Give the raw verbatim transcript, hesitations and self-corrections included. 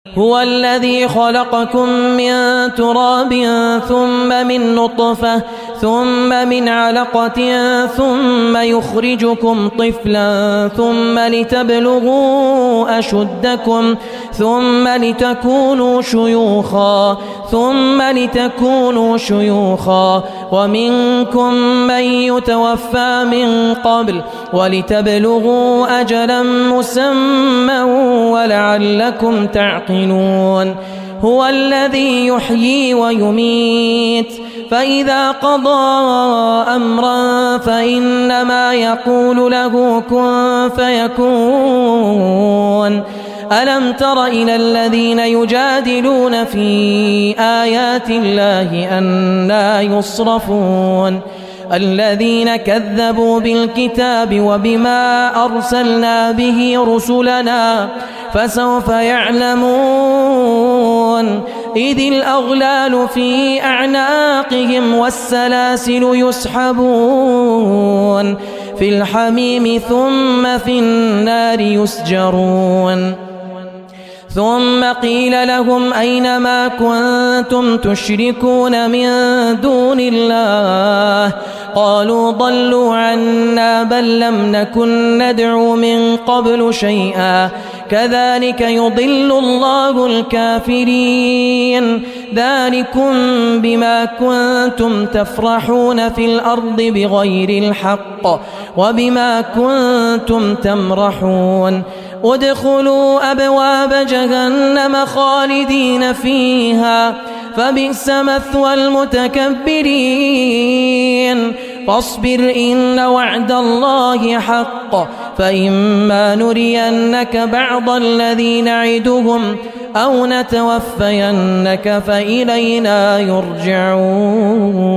هو الذي خلقكم من تراب ثم من نطفة ثم من علقة ثم يخرجكم طفلا ثم لتبلغوا أشدكم ثم لتكونوا شيوخا ثم لتكونوا شيوخا ومنكم من يتوفى من قبل ولتبلغوا أجلا مسمى ولعلكم تعقلون. هو الذي يحيي ويميت فإذا قضى أمرا فإنما يقول له كن فيكون. ألم تر إلى الذين يجادلون في آيات الله أنى يصرفون الذين كذبوا بالكتاب وبما أرسلنا به رسلنا فسوف يعلمون إذ الأغلال في أعناقهم والسلاسل يسحبون في الحميم ثم في النار يسجرون. ثم قيل لهم أين ما كنتم تشركون من دون الله قالوا ضلوا عنا بل لم نكن ندعو من قبل شيئا كذلك يضل الله الكافرين. ذلكم بما كنتم تفرحون في الأرض بغير الحق وبما كنتم تمرحون. ادخلوا أبواب جهنم خالدين فيها فبئس مثوى المتكبرين. فاصبر إن وعد الله حق فإما نرينك بعض الذي نعدهم أو نتوفينك فإلينا يرجعون.